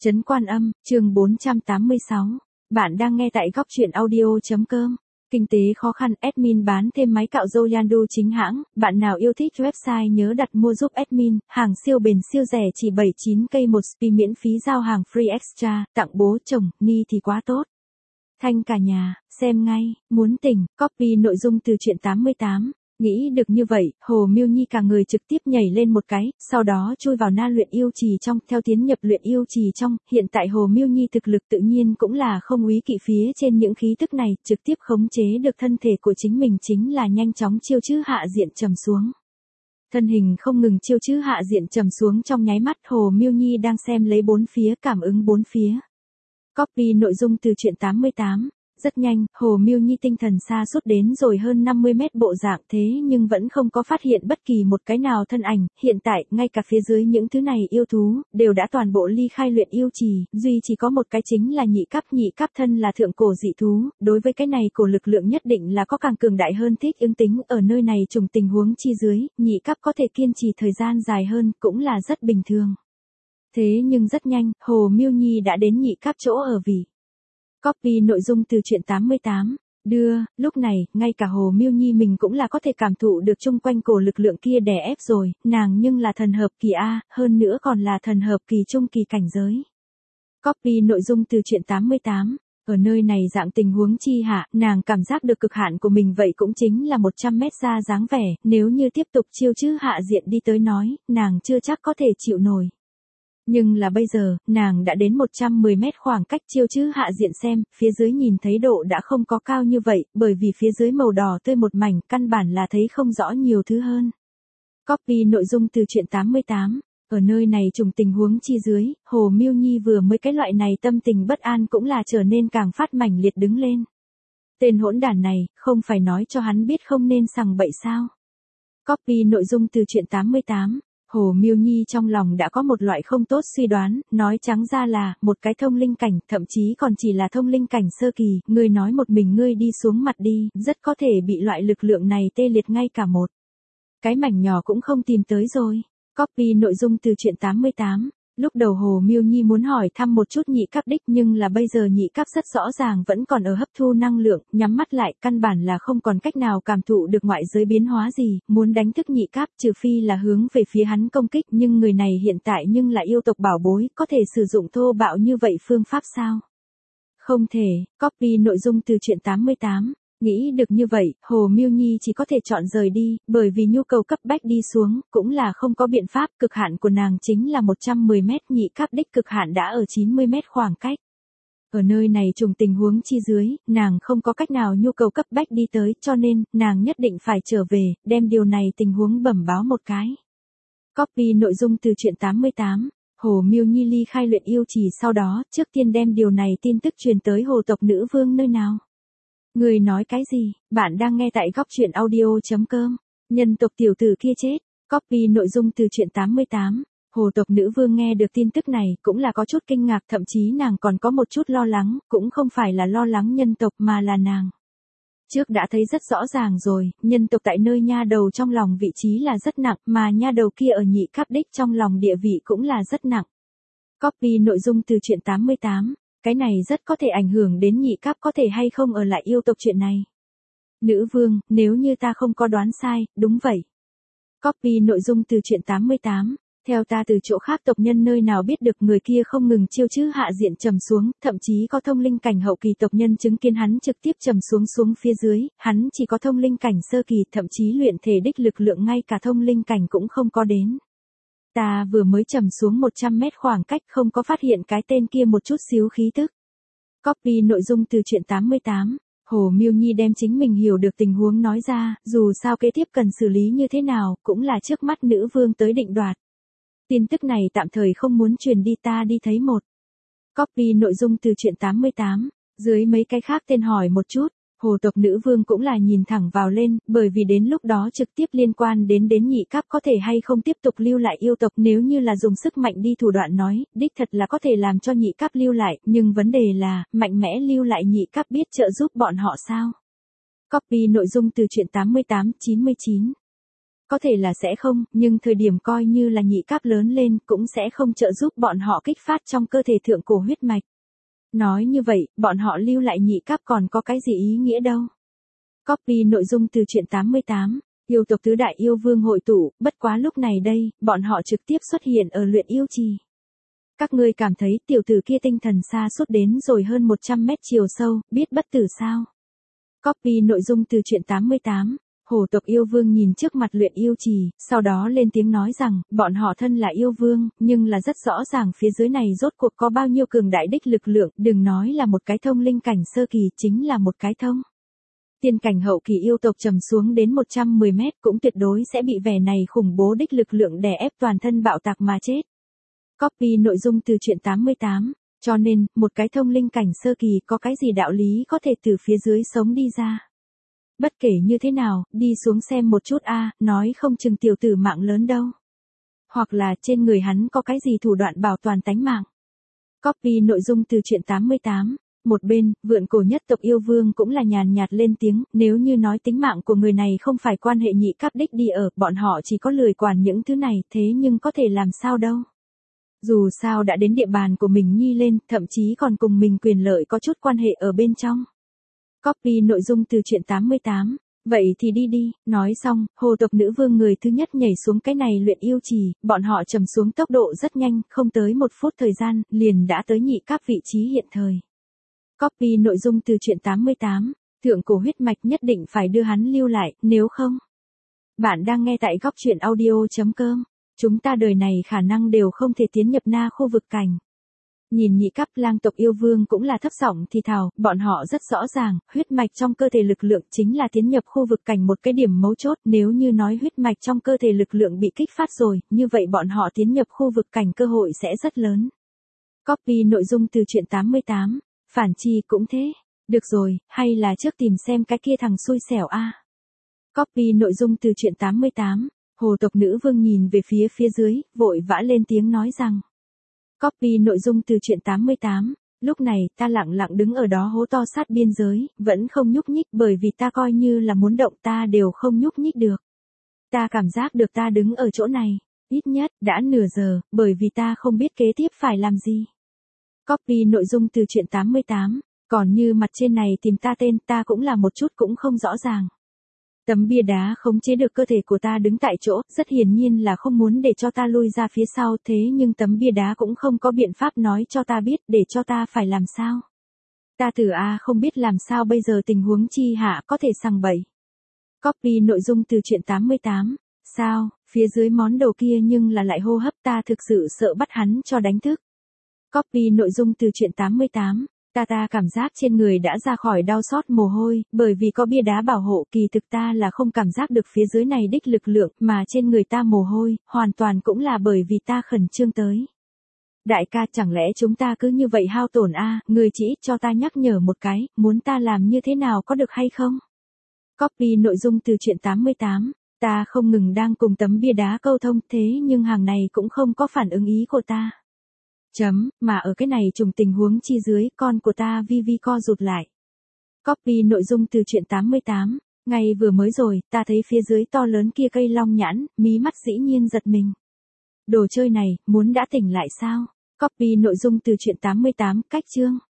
Trấn Quan Âm, chương 486. Bạn đang nghe tại góc truyện audio.com. Kinh tế khó khăn, admin bán thêm máy cạo râu Yandu chính hãng. Bạn nào yêu thích website nhớ đặt mua giúp admin. Hàng siêu bền siêu rẻ chỉ 79k một spi miễn phí giao hàng free extra. Tặng bố chồng, ni thì quá tốt. Thanh cả nhà, xem ngay, muốn tỉnh, copy nội dung từ truyện 88. Nghĩ được như vậy, Hồ Miêu Nhi cả người trực tiếp nhảy lên một cái, sau đó chui vào na luyện yêu trì trong, theo tiến nhập luyện yêu trì trong, hiện tại Hồ Miêu Nhi thực lực tự nhiên cũng là không úy kỵ phía trên những khí tức này, trực tiếp khống chế được thân thể của chính mình chính là nhanh chóng chiêu chữ hạ diện trầm xuống. Thân hình không ngừng chiêu chữ hạ diện trầm xuống trong nháy mắt, Hồ Miêu Nhi đang xem lấy bốn phía, cảm ứng bốn phía. Copy nội dung từ truyện 88. Rất nhanh, Hồ Miêu Nhi tinh thần xa suốt đến rồi hơn 50 mét bộ dạng thế nhưng vẫn không có phát hiện bất kỳ một cái nào thân ảnh, hiện tại, ngay cả phía dưới những thứ này yêu thú, đều đã toàn bộ ly khai luyện yêu trì, duy chỉ có một cái chính là nhị cấp thân là thượng cổ dị thú, đối với cái này cổ lực lượng nhất định là có càng cường đại hơn thích ứng tính, ở nơi này trùng tình huống chi dưới, nhị cấp có thể kiên trì thời gian dài hơn, cũng là rất bình thường. Thế nhưng rất nhanh, Hồ Miêu Nhi đã đến nhị cấp chỗ ở vị. Copy nội dung từ truyện 88. Lúc này, ngay cả Hồ Miêu Nhi mình cũng là có thể cảm thụ được chung quanh cổ lực lượng kia đè ép rồi, nàng nhưng là thần hợp kỳ A, hơn nữa còn là thần hợp kỳ trung kỳ cảnh giới. Copy nội dung từ truyện 88. Ở nơi này dạng tình huống chi hạ, nàng cảm giác được cực hạn của mình vậy cũng chính là 100 mét ra dáng vẻ, nếu như tiếp tục chiêu chữ hạ diện đi tới nói, nàng chưa chắc có thể chịu nổi. Nhưng là bây giờ, nàng đã đến 110 mét khoảng cách chiêu chữ hạ diện xem, phía dưới nhìn thấy độ đã không có cao như vậy, bởi vì phía dưới màu đỏ tươi một mảnh, căn bản là thấy không rõ nhiều thứ hơn. Copy nội dung từ truyện 88. Ở nơi này trùng tình huống chi dưới, Hồ Miêu Nhi vừa mới cái loại này tâm tình bất an cũng là trở nên càng phát mảnh liệt đứng lên. Tên hỗn đản này, không phải nói cho hắn biết không nên sằng bậy sao. Copy nội dung từ truyện 88. Hồ Miêu Nhi trong lòng đã có một loại không tốt suy đoán, nói trắng ra là, một cái thông linh cảnh, thậm chí còn chỉ là thông linh cảnh sơ kỳ, ngươi nói một mình ngươi đi xuống mặt đi, rất có thể bị loại lực lượng này tê liệt ngay cả một cái mảnh nhỏ cũng không tìm tới rồi. Copy nội dung từ truyện 88. Lúc đầu Hồ Miêu Nhi muốn hỏi thăm một chút nhị cấp đích nhưng là bây giờ nhị cấp rất rõ ràng vẫn còn ở hấp thu năng lượng, nhắm mắt lại căn bản là không còn cách nào cảm thụ được ngoại giới biến hóa gì, muốn đánh thức nhị cấp trừ phi là hướng về phía hắn công kích nhưng người này hiện tại nhưng là yêu tộc bảo bối, có thể sử dụng thô bạo như vậy phương pháp sao? Không thể. Copy nội dung từ truyện 88. Nghĩ được như vậy, Hồ Miêu Nhi chỉ có thể chọn rời đi, bởi vì nhu cầu cấp bách đi xuống, cũng là không có biện pháp, cực hạn của nàng chính là 110 mét, nhị cấp đích cực hạn đã ở 90 mét khoảng cách. Ở nơi này trùng tình huống chi dưới, nàng không có cách nào nhu cầu cấp bách đi tới, cho nên, nàng nhất định phải trở về, đem điều này tình huống bẩm báo một cái. Copy nội dung từ truyện 88. Hồ Miêu Nhi ly khai luyện yêu trì sau đó, trước tiên đem điều này tin tức truyền tới hồ tộc nữ vương nơi nào. Người nói cái gì? Bạn đang nghe tại góc truyện audio.com. Nhân tộc tiểu tử kia chết. Copy nội dung từ truyện 88. Hồ tộc nữ vương nghe được tin tức này cũng là có chút kinh ngạc, thậm chí nàng còn có một chút lo lắng, cũng không phải là lo lắng nhân tộc mà là nàng. Trước đã thấy rất rõ ràng rồi, nhân tộc tại nơi nha đầu trong lòng vị trí là rất nặng, mà nha đầu kia ở nhị cấp đích trong lòng địa vị cũng là rất nặng. Copy nội dung từ truyện 88. Cái này rất có thể ảnh hưởng đến nhị cấp có thể hay không ở lại yêu tộc chuyện này. Nữ vương, nếu như ta không có đoán sai, đúng vậy. Copy nội dung từ truyện 88. Theo ta từ chỗ khác tộc nhân nơi nào biết được người kia không ngừng chiêu chữ hạ diện trầm xuống, thậm chí có thông linh cảnh hậu kỳ tộc nhân chứng kiến hắn trực tiếp trầm xuống phía dưới, hắn chỉ có thông linh cảnh sơ kỳ, thậm chí luyện thể đích lực lượng ngay cả thông linh cảnh cũng không có đến. Ta vừa mới trầm xuống 100 mét khoảng cách không có phát hiện cái tên kia một chút xíu khí tức. Copy nội dung từ truyện 88. Hồ Miêu Nhi đem chính mình hiểu được tình huống nói ra, dù sao kế tiếp cần xử lý như thế nào, cũng là trước mắt nữ vương tới định đoạt. Tin tức này tạm thời không muốn truyền đi, ta đi thấy một. Copy nội dung từ truyện 88. Dưới mấy cái khác tên hỏi một chút. Hồ tộc nữ vương cũng là nhìn thẳng vào lên, bởi vì đến lúc đó trực tiếp liên quan đến nhị cấp có thể hay không tiếp tục lưu lại yêu tộc, nếu như là dùng sức mạnh đi thủ đoạn nói, đích thật là có thể làm cho nhị cấp lưu lại, nhưng vấn đề là, mạnh mẽ lưu lại nhị cấp biết trợ giúp bọn họ sao? Copy nội dung từ truyện 88-99. có thể là sẽ không, nhưng thời điểm coi như là nhị cấp lớn lên cũng sẽ không trợ giúp bọn họ kích phát trong cơ thể thượng cổ huyết mạch. Nói như vậy, bọn họ lưu lại nhị cấp còn có cái gì ý nghĩa đâu. Copy nội dung từ truyện 88, yêu tộc tứ đại yêu vương hội tụ, bất quá lúc này đây, bọn họ trực tiếp xuất hiện ở luyện yêu trì. Các ngươi cảm thấy tiểu tử kia tinh thần xa suốt đến rồi hơn 100 mét chiều sâu, biết bất tử sao? Copy nội dung từ truyện 88, hổ tộc yêu vương nhìn trước mặt luyện yêu trì, sau đó lên tiếng nói rằng, bọn họ thân là yêu vương, nhưng là rất rõ ràng phía dưới này rốt cuộc có bao nhiêu cường đại đích lực lượng, đừng nói là một cái thông linh cảnh sơ kỳ, chính là một cái thông tiên cảnh hậu kỳ yêu tộc trầm xuống đến 110 mét cũng tuyệt đối sẽ bị vẻ này khủng bố đích lực lượng đè ép toàn thân bạo tạc mà chết. Copy nội dung từ truyện 88, cho nên, một cái thông linh cảnh sơ kỳ có cái gì đạo lý có thể từ phía dưới sống đi ra. Bất kể như thế nào, đi xuống xem một chút nói không chừng tiểu tử mạng lớn đâu. Hoặc là trên người hắn có cái gì thủ đoạn bảo toàn tánh mạng. Copy nội dung từ truyện 88. Một bên, vượn cổ nhất tộc yêu vương cũng là nhàn nhạt lên tiếng, nếu như nói tính mạng của người này không phải quan hệ nhị cấp đích đi ở, bọn họ chỉ có lười quản những thứ này, thế nhưng có thể làm sao đâu. Dù sao đã đến địa bàn của mình nhi lên, thậm chí còn cùng mình quyền lợi có chút quan hệ ở bên trong. Copy nội dung từ truyện 88. Vậy thì đi, nói xong, hồ tộc nữ vương người thứ nhất nhảy xuống cái này luyện yêu trì, bọn họ trầm xuống tốc độ rất nhanh, không tới 1 phút thời gian, liền đã tới nhị cấp vị trí hiện thời. Copy nội dung từ truyện 88, thượng cổ huyết mạch nhất định phải đưa hắn lưu lại, nếu không. Bạn đang nghe tại góc truyện audio.com, chúng ta đời này khả năng đều không thể tiến nhập na khu vực cảnh. Nhìn nhị cấp lang tộc yêu vương cũng là thấp giọng thì thào, bọn họ rất rõ ràng, huyết mạch trong cơ thể lực lượng chính là tiến nhập khu vực cảnh một cái điểm mấu chốt, nếu như nói huyết mạch trong cơ thể lực lượng bị kích phát rồi, như vậy bọn họ tiến nhập khu vực cảnh cơ hội sẽ rất lớn. Copy nội dung từ truyện 88, phản chi cũng thế. Được rồi, hay là trước tìm xem cái kia thằng xui xẻo Copy nội dung từ truyện 88, hồ tộc nữ vương nhìn về phía dưới, vội vã lên tiếng nói rằng. Copy nội dung từ truyện 88, lúc này ta lặng lặng đứng ở đó hố to sát biên giới, vẫn không nhúc nhích bởi vì ta coi như là muốn động ta đều không nhúc nhích được. Ta cảm giác được ta đứng ở chỗ này, ít nhất đã nửa giờ, bởi vì ta không biết kế tiếp phải làm gì. Copy nội dung từ truyện 88, còn như mặt trên này tìm ta tên ta cũng là một chút cũng không rõ ràng. Tấm bia đá khống chế được cơ thể của ta đứng tại chỗ, rất hiển nhiên là không muốn để cho ta lui ra phía sau, thế nhưng tấm bia đá cũng không có biện pháp nói cho ta biết để cho ta phải làm sao. Ta từ không biết làm sao bây giờ tình huống chi hạ có thể sằng bậy. Copy nội dung từ truyện 88, sao, phía dưới món đồ kia nhưng là lại hô hấp ta thực sự sợ bắt hắn cho đánh thức. Copy nội dung từ truyện 88. Ta cảm giác trên người đã ra khỏi đau xót mồ hôi, bởi vì có bia đá bảo hộ kỳ thực ta là không cảm giác được phía dưới này đích lực lượng, mà trên người ta mồ hôi, hoàn toàn cũng là bởi vì ta khẩn trương tới. Đại ca chẳng lẽ chúng ta cứ như vậy hao tổn người chỉ cho ta nhắc nhở một cái, muốn ta làm như thế nào có được hay không? Copy nội dung từ truyện 88, ta không ngừng đang cùng tấm bia đá câu thông thế nhưng hàng này cũng không có phản ứng ý của ta. Mà ở cái này trùng tình huống chi dưới, con của ta vi co rụt lại. Copy nội dung từ truyện 88, ngay vừa mới rồi, ta thấy phía dưới to lớn kia cây long nhãn, mí mắt dĩ nhiên giật mình. Đồ chơi này, muốn đã tỉnh lại sao? Copy nội dung từ truyện 88, cách chương.